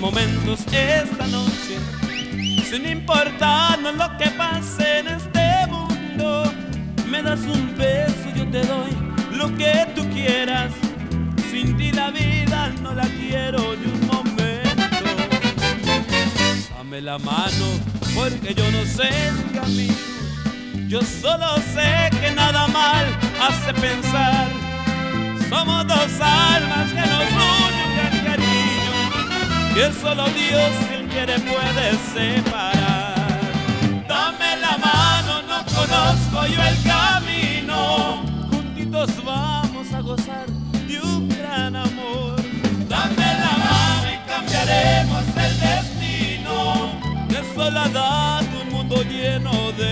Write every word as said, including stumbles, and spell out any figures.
momentos esta noche, sin importarnos lo que pase en este mundo. Me das un beso, yo te doy lo que tú quieras. Sin ti la vida no la quiero ni un momento. Dame la mano porque yo no sé el camino. Yo solo sé que nada mal hace pensar. Somos dos almas que nos unen el cariño, que solo Dios quien quiere puede separar. Dame la mano, no conozco yo el camino. Juntitos vamos a gozar de un gran amor. Dame la mano y cambiaremos el destino. De soledad un mundo lleno de